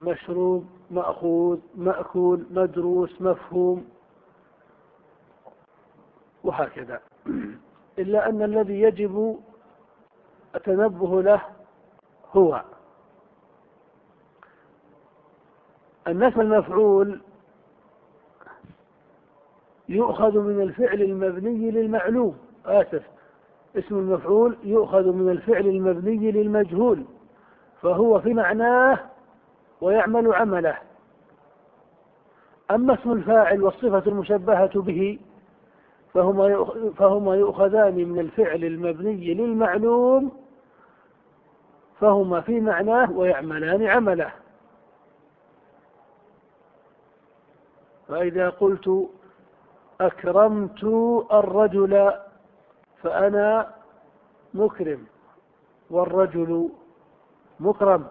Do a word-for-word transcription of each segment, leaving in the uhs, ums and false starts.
مشروب، مأخوذ، مأكول، مدروس، مفهوم، وهكذا. إلا أن الذي يجب التنبه له هو أن اسم المفعول يؤخذ من الفعل المبني للمعلوم. آسف، اسم المفعول يؤخذ من الفعل المبني للمجهول، فهو في معناه ويعمل عمله. أما اسم الفاعل والصفة المشبهة به فهما فهما يؤخذان من الفعل المبني للمعلوم، فهما في معناه ويعملان عمله. فإذا قلت أكرمت الرجل فأنا مكرم والرجل مكرم.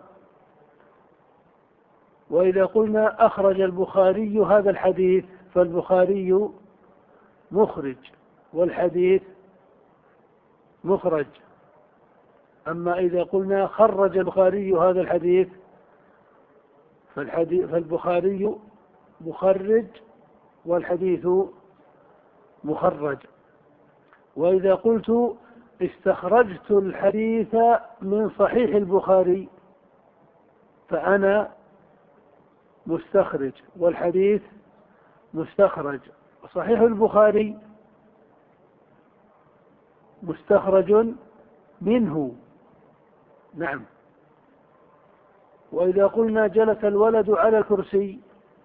وإذا قلنا أخرج البخاري هذا الحديث فالبخاري مخرج والحديث مخرج. أما إذا قلنا خرج البخاري هذا الحديث فالحديث فالبخاري مخرج والحديث مخرج. وإذا قلت استخرجت الحديث من صحيح البخاري فأنا مستخرج والحديث مستخرج. صحيح البخاري مستخرج منه. نعم. وإذا قلنا جلس الولد على الكرسي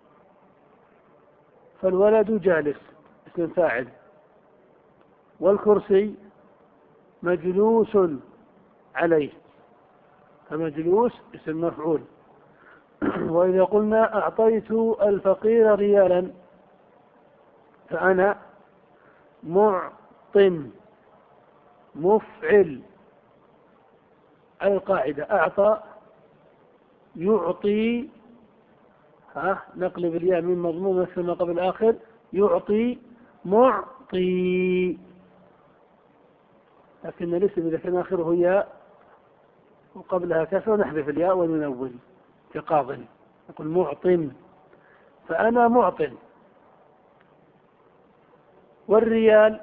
فالولد جالس اسم فاعل، والكرسي مجلوس عليه فمجلوس اسم مفعول. وإذا قلنا أعطيت الفقير ريالا فأنا معط مفعل. القاعدة أعطى يعطي، ها نقلب الياء من مضموم مثل ما قبل آخر، يعطي معطي. لكن الاسم إذا كان آخره ياء وقبلها كسر نحذف الياء وننون كقاض، نقول معط فأنا معط. والريال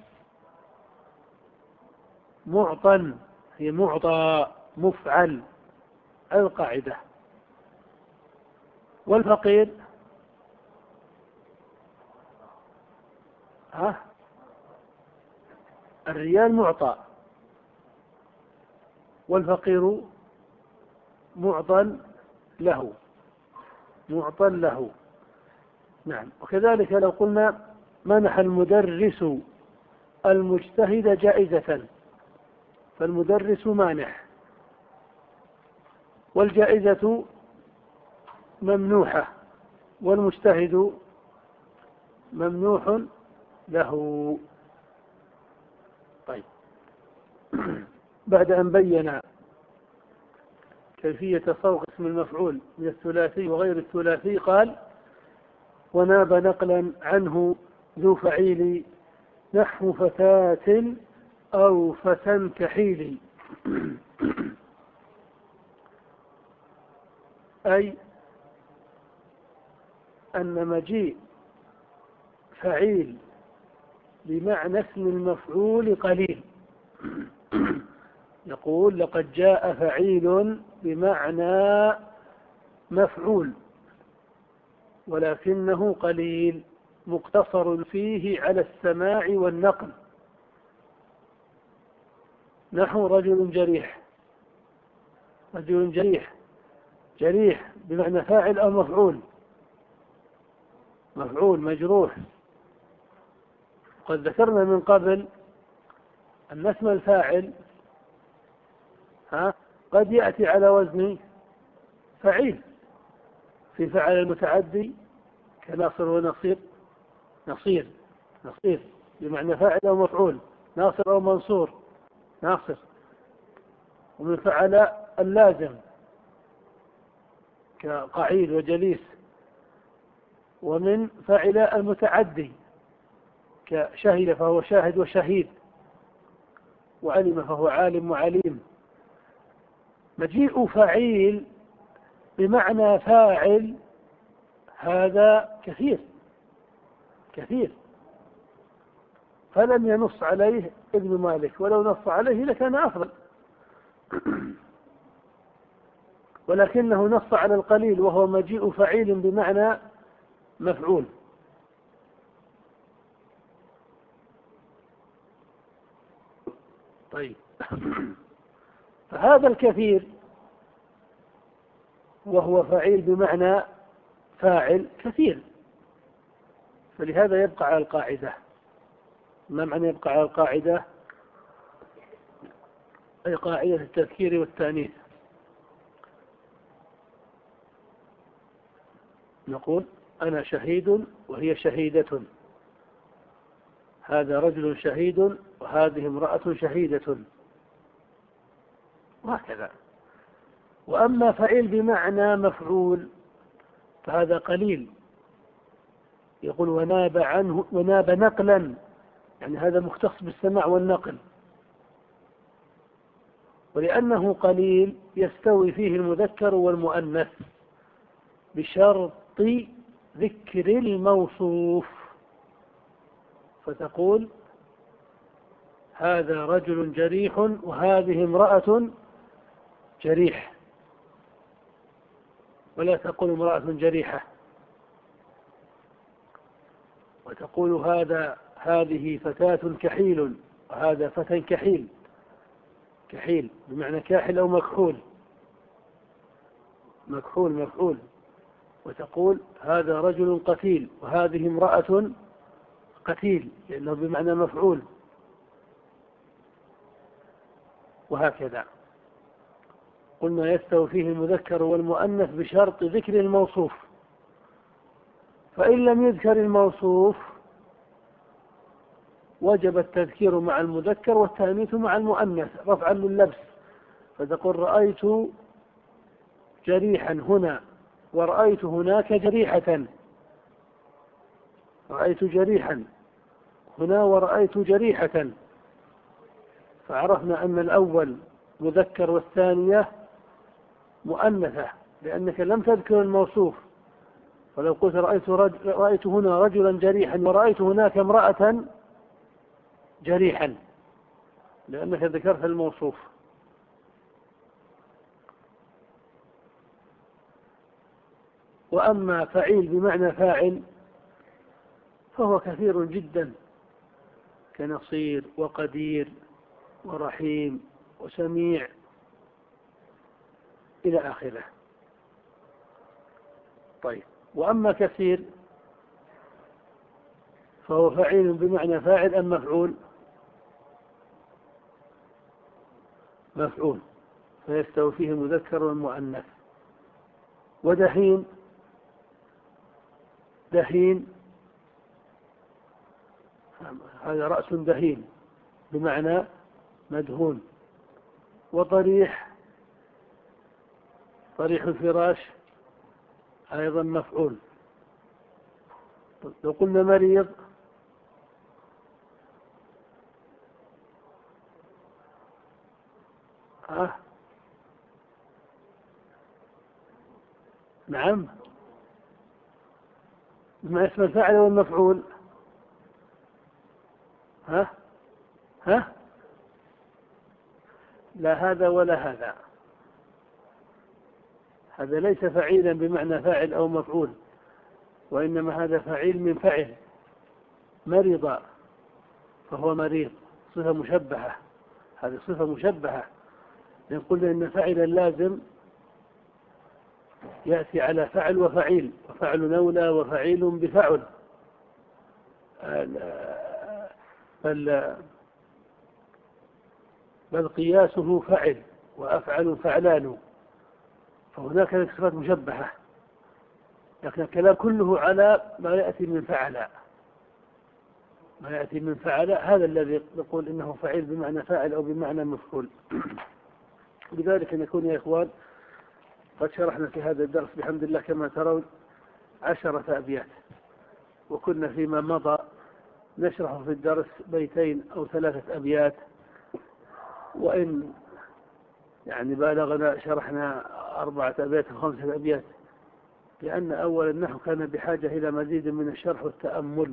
معطى، هي معطى مفعل القاعدة. والفقير ها الريال معطى والفقير معطى له معطى له. نعم. وكذلك لو قلنا منح المدرس المجتهد جائزة فالمدرس مانح والجائزة ممنوحة والمجتهد ممنوح له. طيب. بعد أن بين كيفية صوغ اسم المفعول من الثلاثي وغير الثلاثي قال وناب نقلا عنه ذو فعيل نحو فتاة أو فتى كحيل. أي أن مجيء فعيل بمعنى اسم المفعول قليل. يقول لقد جاء فعيل بمعنى مفعول ولكنه قليل مقتصر فيه على السماع والنقل. نحو رجل جريح. رجل جريح جريح بمعنى فاعل أو مفعول؟ مفعول مجروح. قد ذكرنا من قبل أن اسم الفاعل ها قد يأتي على وزن فعيل في فعل المتعدي كناصر ونصير. نصير نصير بمعنى فاعل أو مفعول، ناصر أو منصور ناصر. ومن فعل اللازم كقعيد وجليس. ومن فعل المتعدي كشهد فهو شاهد وشهيد، وعلم فهو عالم وعليم. مجيء فعيل بمعنى فاعل هذا كثير كثير، فلم ينص عليه ابن مالك، ولو نص عليه لكان أفضل. ولكنه نص على القليل وهو مجيء فعيل بمعنى مفعول. طيب. فهذا الكثير وهو فعيل بمعنى فاعل كثير، فلهذا يبقى على القاعدة. ما معنى يبقى على القاعدة؟ أي قاعدة التذكير والتأنيث. نقول أنا شهيد وهي شهيدة، هذا رجل شهيد وهذه امرأة شهيدة، وهكذا. وأما فعيل بمعنى مفعول فهذا قليل، يقول وناب عنه وناب نقلا، يعني هذا مختص بالسماع والنقل، ولأنه قليل يستوي فيه المذكر والمؤنث بشرط ذكر الموصوف، فتقول هذا رجل جريح وهذه امرأة جريح، ولا تقول امرأة جريحة. وتقول هذا هذه فتاة كحيل وهذا فتى كحيل، كحيل بمعنى كاحل أو مكحول، مكحول مفعول. وتقول هذا رجل قتيل وهذه امرأة قتيل، لأنه بمعنى مفعول، وهكذا. قلنا يستوي فيه المذكر والمؤنث بشرط ذكر الموصوف، فإن لم يذكر الموصوف وجب التذكير مع المذكر والتأنيث مع المؤنث رفعا لللبس، فتقول رأيت جريحا هنا ورأيت هناك جريحة، رأيت جريحا هنا ورأيت جريحة، فعرفنا أن الأول مذكر والثانية مؤنثة لأنك لم تذكر الموصوف. فلو قلت رأيت, رجل رأيت هنا رجلا جريحا ورأيت هناك امرأة جريحا لأنك ذكرت الموصوف. وأما فعيل بمعنى فاعل فهو كثير جدا، كنصير وقدير ورحيم وسميع إلى آخره. طيب. وأما كثير فهو فعيل بمعنى فاعل أم مفعول؟ مفعول، فيستوي فيه المذكر والمؤنث. ودهين، دهين هذا رأس دهين بمعنى مدهون. وطريح، طريح الفراش أيضا مفعول. لو قلنا مريض ها نعم، ما اسم الفاعل والمفعول؟ ها ها لا هذا ولا هذا، هذا ليس فعيلا بمعنى فاعل أو مفعول، وإنما هذا فعيل من فعل. مرض فهو مريض، صفة مشبهة، هذه صفة مشبهة، لأن قلنا إن فعلا لازم يأتي على فعل وفعيل، وفعل أولى وفعيل بفعل. بل بل قياسه فعل وأفعل فعلان، فهناك صفات مشبهة، لكن الكلام كله على ما يأتي من فعل، ما يأتي من فعل هذا الذي نقول إنه فعيل بمعنى فاعل أو بمعنى مفعول. لذلك نكون يا إخوان قد شرحنا في هذا الدرس بحمد الله كما ترون عشرة أبيات، وكنا فيما مضى نشرح في الدرس بيتين أو ثلاثة أبيات، وإن يعني بالغنا شرحنا أربعة أبيات أو خمسة أبيات، لأن أول النحو كان بحاجة إلى مزيد من الشرح والتأمل.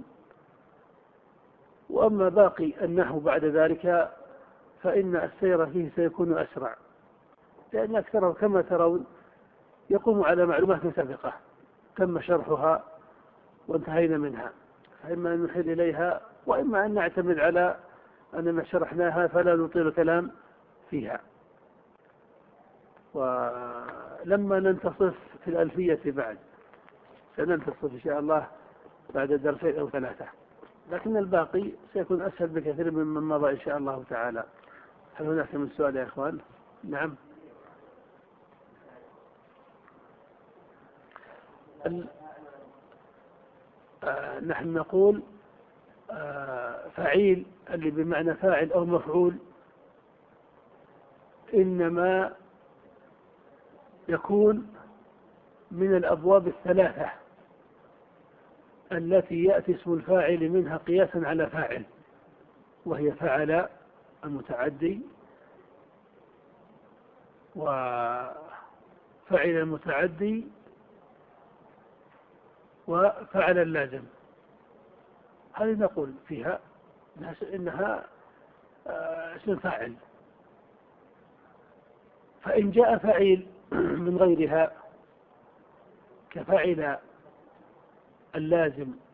وأما باقي النحو بعد ذلك فإن السير فيه سيكون أسرع، لأن أكثره كما ترون يقوم على معلومات سابقة تم شرحها وانتهينا منها، فإما أن نحيل إليها وإما أن نعتمد على أننا شرحناها فلا نطيل الكلام فيها. ولما ننتصف في الألفية بعد سننتصف إن شاء الله بعد درسين أو ثلاثة، لكن الباقي سيكون أسهل بكثير مما مضى إن شاء الله تعالى. هل هناك من سؤال يا إخوان؟ نعم. آه نحن نقول آه فعيل اللي بمعنى فاعل أو مفعول إنما يكون من الأبواب الثلاثة التي يأتي اسم الفاعل منها قياسا على فاعل، وهي فعل المتعدي وفعل المتعدي وفعل اللازم. هذه نقول فيها إنها اسم فاعل. فإن جاء فعيل من غيرها كفعل اللازم